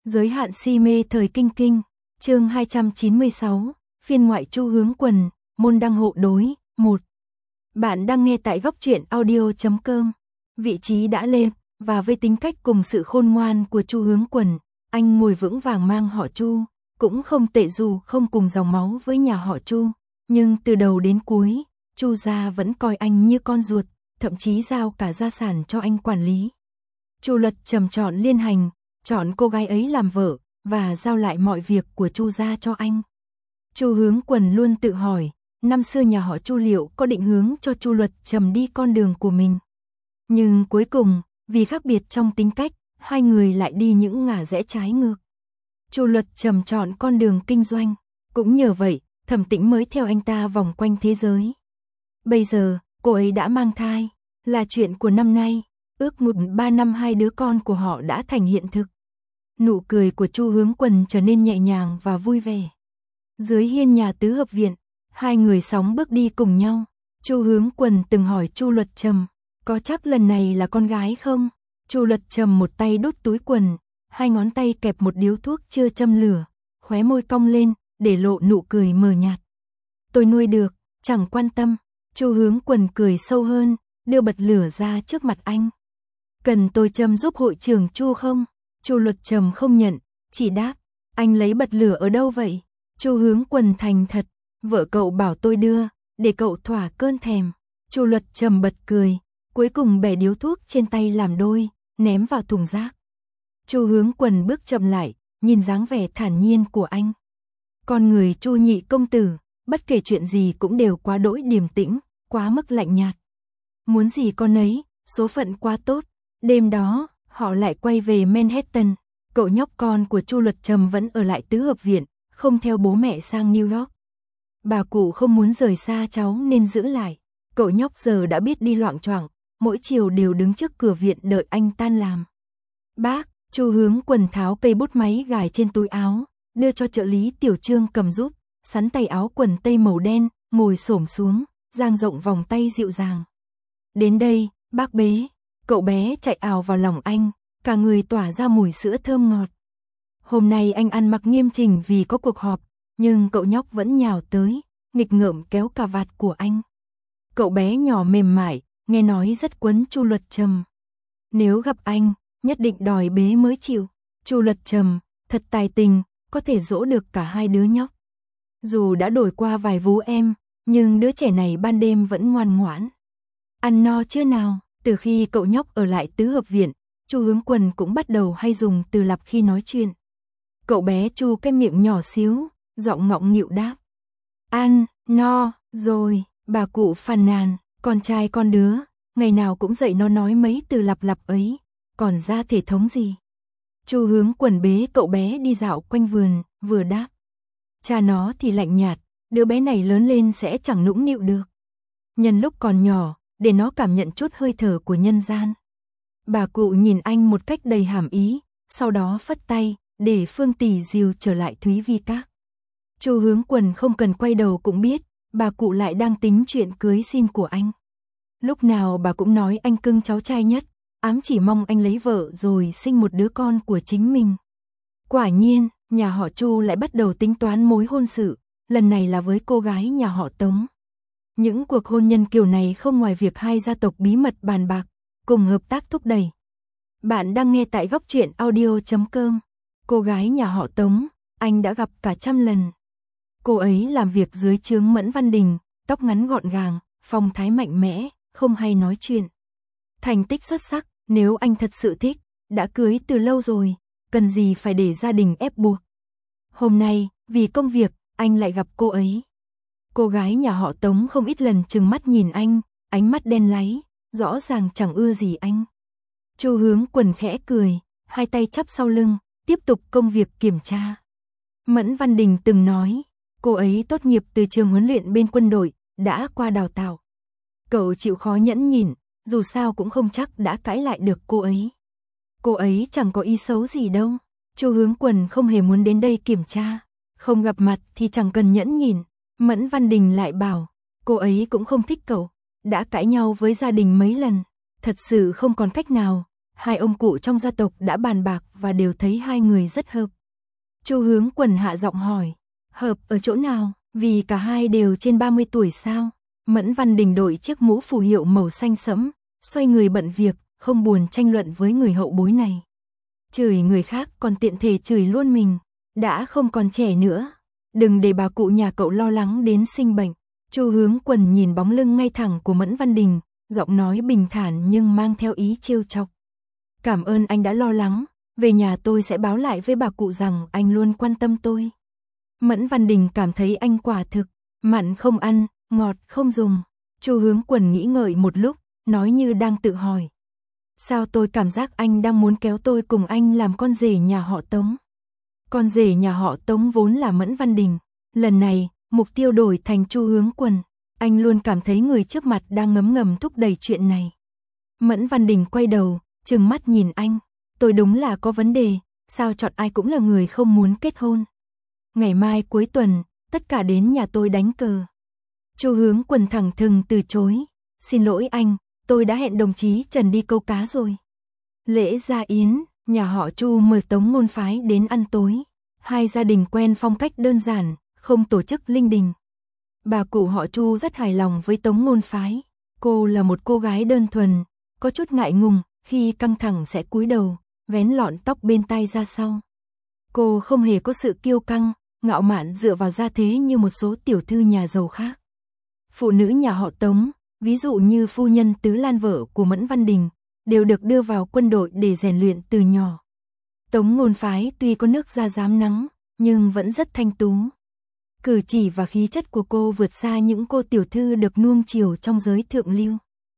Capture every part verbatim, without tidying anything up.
Giới hạn si mê thời kinh kinh, chương hai trăm chín mươi sáu, phiên ngoại Chu Hướng Quần, môn đăng hộ đối, một. Bạn đang nghe tại góc truyện audio chấm com. Vị trí đã lên, và với tính cách cùng sự khôn ngoan của Chu Hướng Quần, anh ngồi vững vàng mang họ Chu, cũng không tệ dù không cùng dòng máu với nhà họ Chu, nhưng từ đầu đến cuối, Chu gia vẫn coi anh như con ruột, thậm chí giao cả gia sản cho anh quản lý. Chu Luật Trầm chọn Liên Hành, chọn cô gái ấy làm vợ và giao lại mọi việc của Chu gia cho anh. Chu Hướng Quần luôn tự hỏi, năm xưa nhà họ Chu liệu có định hướng cho Chu Luật Trầm đi con đường của mình. Nhưng cuối cùng, vì khác biệt trong tính cách, hai người lại đi những ngả rẽ trái ngược. Chu Luật Trầm chọn con đường kinh doanh, cũng nhờ vậy, Thẩm Tĩnh mới theo anh ta vòng quanh thế giới. Bây giờ, cô ấy đã mang thai, là chuyện của năm nay, ước nguyện ba năm hai đứa con của họ đã thành hiện thực. Nụ cười của Chu Hướng Quần trở nên nhẹ nhàng và vui vẻ. Dưới hiên nhà tứ hợp viện, hai người sóng bước đi cùng nhau. Chu Hướng Quần từng hỏi Chu Luật Trầm, có chắc lần này là con gái không? Chu Luật Trầm một tay đút túi quần, hai ngón tay kẹp một điếu thuốc chưa châm lửa, khóe môi cong lên, để lộ nụ cười mờ nhạt. Tôi nuôi được, chẳng quan tâm. Chu Hướng Quần cười sâu hơn, đưa bật lửa ra trước mặt anh. Cần tôi châm giúp hội trưởng Chu không? Chu Luật Trầm không nhận, chỉ đáp, anh lấy bật lửa ở đâu vậy? Chu Hướng Quần thành thật, vợ cậu bảo tôi đưa, để cậu thỏa cơn thèm. Chu Luật Trầm bật cười, cuối cùng bẻ điếu thuốc trên tay làm đôi, ném vào thùng rác. Chu Hướng Quần bước chậm lại, nhìn dáng vẻ thản nhiên của anh. Con người Chu nhị công tử, bất kể chuyện gì cũng đều quá đỗi điềm tĩnh, quá mức lạnh nhạt. Muốn gì con ấy, số phận quá tốt. Đêm đó, họ lại quay về Manhattan. Cậu nhóc con của Chu Luật Trầm vẫn ở lại tứ hợp viện, không theo bố mẹ sang New York. Bà cụ không muốn rời xa cháu nên giữ lại. Cậu nhóc giờ đã biết đi loạng choạng, mỗi chiều đều đứng trước cửa viện đợi anh tan làm. Bác, Chu Hướng Quần tháo cây bút máy gài trên túi áo, đưa cho trợ lý Tiểu Trương cầm giúp, sắn tay áo quần tây màu đen, ngồi xổm xuống, dang rộng vòng tay dịu dàng. Đến đây, bác bế. Cậu bé chạy ào vào lòng anh, cả người tỏa ra mùi sữa thơm ngọt. Hôm nay anh ăn mặc nghiêm chỉnh vì có cuộc họp, nhưng cậu nhóc vẫn nhào tới, nghịch ngợm kéo cà vạt của anh. Cậu bé nhỏ mềm mại, nghe nói rất quấn Chu Luật Trầm. Nếu gặp anh, nhất định đòi bế mới chịu. Chu Luật Trầm, thật tài tình, có thể dỗ được cả hai đứa nhóc. Dù đã đổi qua vài vú em, nhưng đứa trẻ này ban đêm vẫn ngoan ngoãn. Ăn no chưa nào? Từ khi cậu nhóc ở lại tứ hợp viện, Chu Hướng Quần cũng bắt đầu hay dùng từ lặp khi nói chuyện. Cậu bé chu cái miệng nhỏ xíu, giọng ngọng nghịu đáp. Ăn, no, rồi, bà cụ phàn nàn, con trai con đứa, ngày nào cũng dậy nó nói mấy từ lặp lặp ấy, còn ra thể thống gì. Chu Hướng Quần bế cậu bé đi dạo quanh vườn, vừa đáp. Cha nó thì lạnh nhạt, đứa bé này lớn lên sẽ chẳng nũng nịu được. Nhân lúc còn nhỏ, để nó cảm nhận chút hơi thở của nhân gian. Bà cụ nhìn anh một cách đầy hàm ý, sau đó phất tay, để Phương Tỷ dìu trở lại Thúy Vi Các. Chu Hướng Quần không cần quay đầu cũng biết, bà cụ lại đang tính chuyện cưới xin của anh. Lúc nào bà cũng nói anh cưng cháu trai nhất, ám chỉ mong anh lấy vợ rồi sinh một đứa con của chính mình. Quả nhiên, nhà họ Chu lại bắt đầu tính toán mối hôn sự, lần này là với cô gái nhà họ Tống. Những cuộc hôn nhân kiểu này không ngoài việc hai gia tộc bí mật bàn bạc, cùng hợp tác thúc đẩy. Bạn đang nghe tại góc truyện audio chấm com. Cô gái nhà họ Tống, anh đã gặp cả trăm lần. Cô ấy làm việc dưới trướng Mẫn Văn Đình, tóc ngắn gọn gàng, phong thái mạnh mẽ, không hay nói chuyện. Thành tích xuất sắc, nếu anh thật sự thích, đã cưới từ lâu rồi, cần gì phải để gia đình ép buộc. Hôm nay, vì công việc, anh lại gặp cô ấy. Cô gái nhà họ Tống không ít lần trừng mắt nhìn anh, ánh mắt đen láy, rõ ràng chẳng ưa gì anh. Chu Hướng Quần khẽ cười, hai tay chắp sau lưng, tiếp tục công việc kiểm tra. Mẫn Văn Đình từng nói, cô ấy tốt nghiệp từ trường huấn luyện bên quân đội, đã qua đào tạo. Cậu chịu khó nhẫn nhịn, dù sao cũng không chắc đã cãi lại được cô ấy. Cô ấy chẳng có ý xấu gì đâu. Chu Hướng Quần không hề muốn đến đây kiểm tra, không gặp mặt thì chẳng cần nhẫn nhịn. Mẫn Văn Đình lại bảo, cô ấy cũng không thích cậu, đã cãi nhau với gia đình mấy lần, thật sự không còn cách nào, hai ông cụ trong gia tộc đã bàn bạc và đều thấy hai người rất hợp. Chu Hướng Quần hạ giọng hỏi, hợp ở chỗ nào, vì cả hai đều trên ba mươi tuổi sao? Mẫn Văn Đình đội chiếc mũ phù hiệu màu xanh sẫm, xoay người bận việc, không buồn tranh luận với người hậu bối này. Chửi người khác còn tiện thể chửi luôn mình, đã không còn trẻ nữa. Đừng để bà cụ nhà cậu lo lắng đến sinh bệnh. Chu Hướng Quần nhìn bóng lưng ngay thẳng của Mẫn Văn Đình, giọng nói bình thản nhưng mang theo ý trêu chọc. Cảm ơn anh đã lo lắng, về nhà tôi sẽ báo lại với bà cụ rằng anh luôn quan tâm tôi. Mẫn Văn Đình cảm thấy anh quả thực, mặn không ăn, ngọt không dùng. Chu Hướng Quần nghĩ ngợi một lúc, nói như đang tự hỏi. Sao tôi cảm giác anh đang muốn kéo tôi cùng anh làm con rể nhà họ Tống? Con rể nhà họ Tống vốn là Mẫn Văn Đình. Lần này, mục tiêu đổi thành Chu Hướng Quần. Anh luôn cảm thấy người trước mặt đang ngấm ngầm thúc đẩy chuyện này. Mẫn Văn Đình quay đầu, trừng mắt nhìn anh. Tôi đúng là có vấn đề, sao chọn ai cũng là người không muốn kết hôn. Ngày mai cuối tuần, tất cả đến nhà tôi đánh cờ. Chu Hướng Quần thẳng thừng từ chối. Xin lỗi anh, tôi đã hẹn đồng chí Trần đi câu cá rồi. Lễ gia yến, nhà họ Chu mời Tống môn phái đến ăn tối. Hai gia đình quen phong cách đơn giản, không tổ chức linh đình. Bà cụ họ Chu rất hài lòng với Tống môn phái. Cô là một cô gái đơn thuần, có chút ngại ngùng, khi căng thẳng sẽ cúi đầu, vén lọn tóc bên tai ra sau. Cô không hề có sự kiêu căng, ngạo mạn dựa vào gia thế như một số tiểu thư nhà giàu khác. Phụ nữ nhà họ Tống, ví dụ như phu nhân Tứ Lan vợ của Mẫn Văn Đình, đều được đưa vào quân đội để rèn luyện từ nhỏ. Tống môn phái tuy có nước da rám nắng, nhưng vẫn rất thanh tú. Cử chỉ và khí chất của cô vượt xa những cô tiểu thư được nuông chiều trong giới thượng lưu.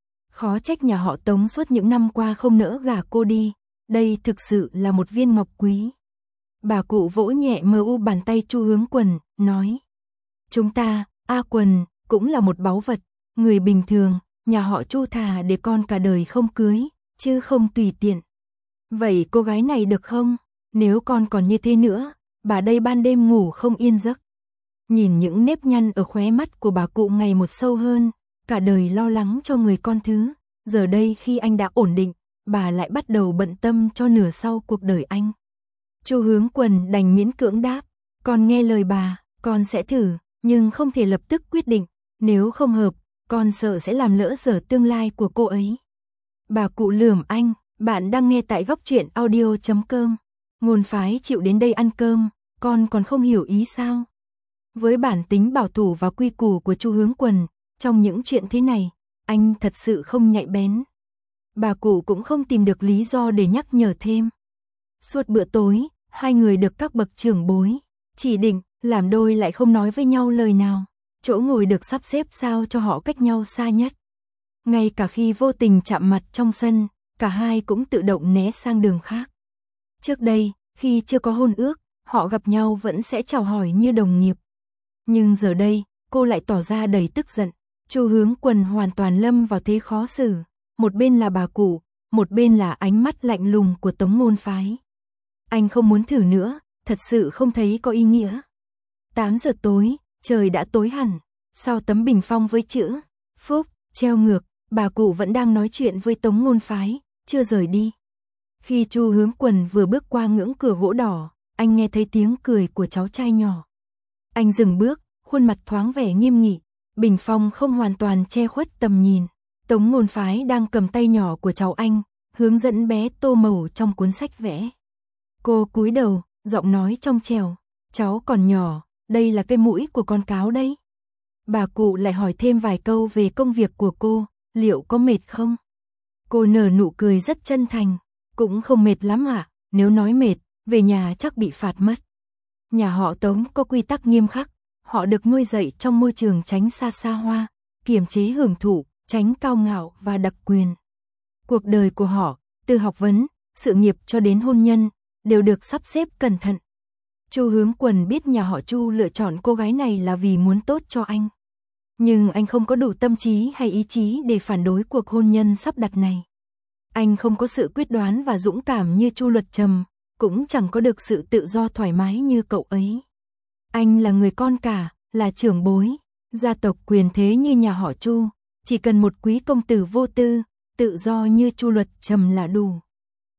Khó trách nhà họ Tống suốt những năm qua không nỡ gả cô đi, đây thực sự là một viên ngọc quý. Bà cụ vỗ nhẹ mờ u bàn tay Chu Hướng Quần, nói. Chúng ta, A Quần, cũng là một báu vật, người bình thường, nhà họ Chu thà để con cả đời không cưới, chứ không tùy tiện. Vậy cô gái này được không? Nếu con còn như thế nữa, bà đây ban đêm ngủ không yên giấc. Nhìn những nếp nhăn ở khóe mắt của bà cụ ngày một sâu hơn, cả đời lo lắng cho người con thứ, giờ đây khi anh đã ổn định, bà lại bắt đầu bận tâm cho nửa sau cuộc đời anh. Chu Hướng Quần đành miễn cưỡng đáp, con nghe lời bà, con sẽ thử, nhưng không thể lập tức quyết định, nếu không hợp, con sợ sẽ làm lỡ dở tương lai của cô ấy. Bà cụ lườm anh, bạn đang nghe tại góc truyện audio chấm com. Môn phái chịu đến đây ăn cơm, con còn không hiểu ý sao? Với bản tính bảo thủ và quy củ của Chu Hướng Quần, trong những chuyện thế này, anh thật sự không nhạy bén. Bà cụ cũng không tìm được lý do để nhắc nhở thêm. Suốt bữa tối, hai người được các bậc trưởng bối chỉ định, làm đôi lại không nói với nhau lời nào. Chỗ ngồi được sắp xếp sao cho họ cách nhau xa nhất. Ngay cả khi vô tình chạm mặt trong sân, cả hai cũng tự động né sang đường khác. Trước đây, khi chưa có hôn ước, họ gặp nhau vẫn sẽ chào hỏi như đồng nghiệp. Nhưng giờ đây, cô lại tỏ ra đầy tức giận. Chu Hướng Quần hoàn toàn lâm vào thế khó xử. Một bên là bà cụ, một bên là ánh mắt lạnh lùng của Tống môn phái. Anh không muốn thử nữa, thật sự không thấy có ý nghĩa. tám giờ tối, trời đã tối hẳn. Sau tấm bình phong với chữ Phúc treo ngược, bà cụ vẫn đang nói chuyện với Tống môn phái, chưa rời đi. Khi Chu Hướng Quần vừa bước qua ngưỡng cửa gỗ đỏ, anh nghe thấy tiếng cười của cháu trai nhỏ. Anh dừng bước, khuôn mặt thoáng vẻ nghiêm nghị, bình phong không hoàn toàn che khuất tầm nhìn. Tống môn phái đang cầm tay nhỏ của cháu anh, hướng dẫn bé tô màu trong cuốn sách vẽ. Cô cúi đầu, giọng nói trong trẻo, cháu còn nhỏ, đây là cái mũi của con cáo đấy. Bà cụ lại hỏi thêm vài câu về công việc của cô, liệu có mệt không? Cô nở nụ cười rất chân thành, cũng không mệt lắm ạ, à? Nếu nói mệt, về nhà chắc bị phạt mất. Nhà họ Tống có quy tắc nghiêm khắc, họ được nuôi dạy trong môi trường tránh xa xa hoa, kiềm chế hưởng thụ, tránh cao ngạo và đặc quyền. Cuộc đời của họ, từ học vấn, sự nghiệp cho đến hôn nhân, đều được sắp xếp cẩn thận. Chu Hướng Quần biết nhà họ Chu lựa chọn cô gái này là vì muốn tốt cho anh. Nhưng anh không có đủ tâm trí hay ý chí để phản đối cuộc hôn nhân sắp đặt này. Anh không có sự quyết đoán và dũng cảm như Chu Luật Trầm, cũng chẳng có được sự tự do thoải mái như cậu ấy. Anh là người con cả, là trưởng bối, gia tộc quyền thế như nhà họ Chu, chỉ cần một quý công tử vô tư, tự do như Chu Luật Trầm là đủ.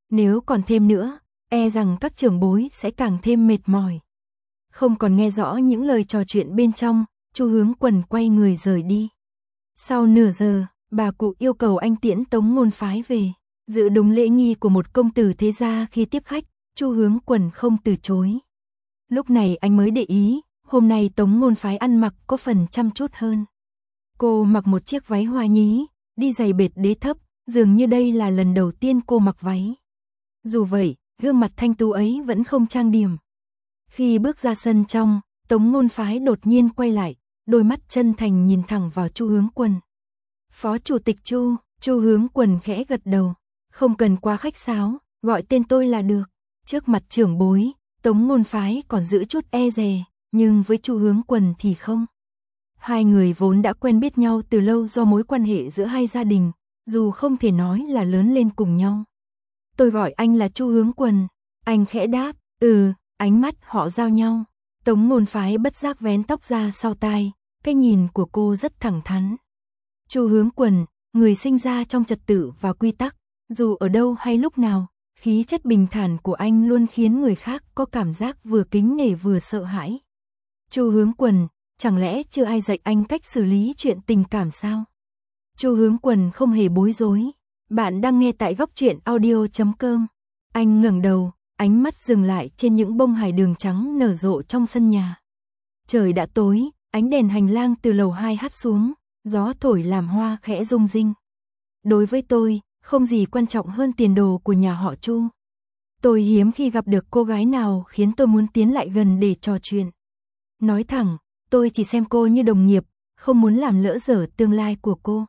Nếu còn thêm nữa, e rằng các trưởng bối sẽ càng thêm mệt mỏi. Không còn nghe rõ những lời trò chuyện bên trong, Chu Hướng Quần quay người rời đi. Sau nửa giờ, bà cụ yêu cầu anh tiễn Tống Ngôn Phái về, giữ đúng lễ nghi của một công tử thế gia khi tiếp khách, Chu Hướng Quần không từ chối. Lúc này anh mới để ý, hôm nay Tống Ngôn Phái ăn mặc có phần chăm chút hơn. Cô mặc một chiếc váy hoa nhí, đi giày bệt đế thấp, dường như đây là lần đầu tiên cô mặc váy. Dù vậy, gương mặt thanh tú ấy vẫn không trang điểm. Khi bước ra sân trong, Tống Ngôn Phái đột nhiên quay lại, đôi mắt chân thành nhìn thẳng vào Chu Hướng Quần. Phó Chủ tịch Chu, Chu Hướng Quần khẽ gật đầu, không cần quá khách sáo, gọi tên tôi là được. Trước mặt trưởng bối, Tống Ngôn Phái còn giữ chút e dè, nhưng với Chu Hướng Quần thì không. Hai người vốn đã quen biết nhau từ lâu do mối quan hệ giữa hai gia đình, dù không thể nói là lớn lên cùng nhau. Tôi gọi anh là Chu Hướng Quần, anh khẽ đáp, ừ, ánh mắt họ giao nhau. Tống Ngôn Phái bất giác vén tóc ra sau tai, cái nhìn của cô rất thẳng thắn. Chu Hướng Quần, người sinh ra trong trật tự và quy tắc, dù ở đâu hay lúc nào, khí chất bình thản của anh luôn khiến người khác có cảm giác vừa kính nể vừa sợ hãi. Chu Hướng Quần, chẳng lẽ chưa ai dạy anh cách xử lý chuyện tình cảm sao? Chu Hướng Quần không hề bối rối. Bạn đang nghe tại góc truyện audio chấm com. Anh ngẩng đầu, ánh mắt dừng lại trên những bông hải đường trắng nở rộ trong sân nhà. Trời đã tối, ánh đèn hành lang từ lầu hai hắt xuống, gió thổi làm hoa khẽ rung rinh. Đối với tôi, không gì quan trọng hơn tiền đồ của nhà họ Chu. Tôi hiếm khi gặp được cô gái nào khiến tôi muốn tiến lại gần để trò chuyện. Nói thẳng, tôi chỉ xem cô như đồng nghiệp, không muốn làm lỡ dở tương lai của cô.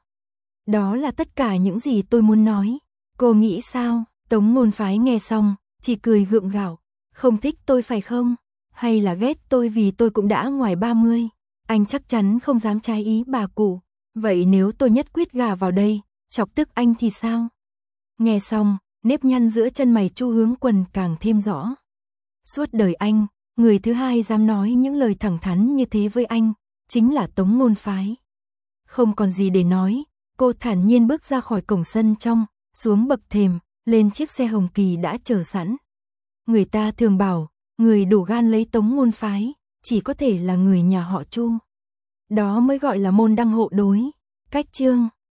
Đó là tất cả những gì tôi muốn nói. Cô nghĩ sao? Tống Ngôn Phái nghe xong, chỉ cười gượng gạo. Không thích tôi phải không? Hay là ghét tôi vì tôi cũng đã ngoài ba mươi? Anh chắc chắn không dám trái ý bà cụ. Vậy nếu tôi nhất quyết gả vào đây, chọc tức anh thì sao? Nghe xong, nếp nhăn giữa chân mày Chu Hướng Quần càng thêm rõ. Suốt đời anh, người thứ hai dám nói những lời thẳng thắn như thế với anh, chính là Tống Ngôn Phái. Không còn gì để nói, cô thản nhiên bước ra khỏi cổng sân trong, xuống bậc thềm, lên chiếc xe hồng kỳ đã chờ sẵn. Người ta thường bảo, người đủ gan lấy Tống Ngôn Phái, chỉ có thể là người nhà họ Chu. Đó mới gọi là môn đăng hộ đối. Cách chương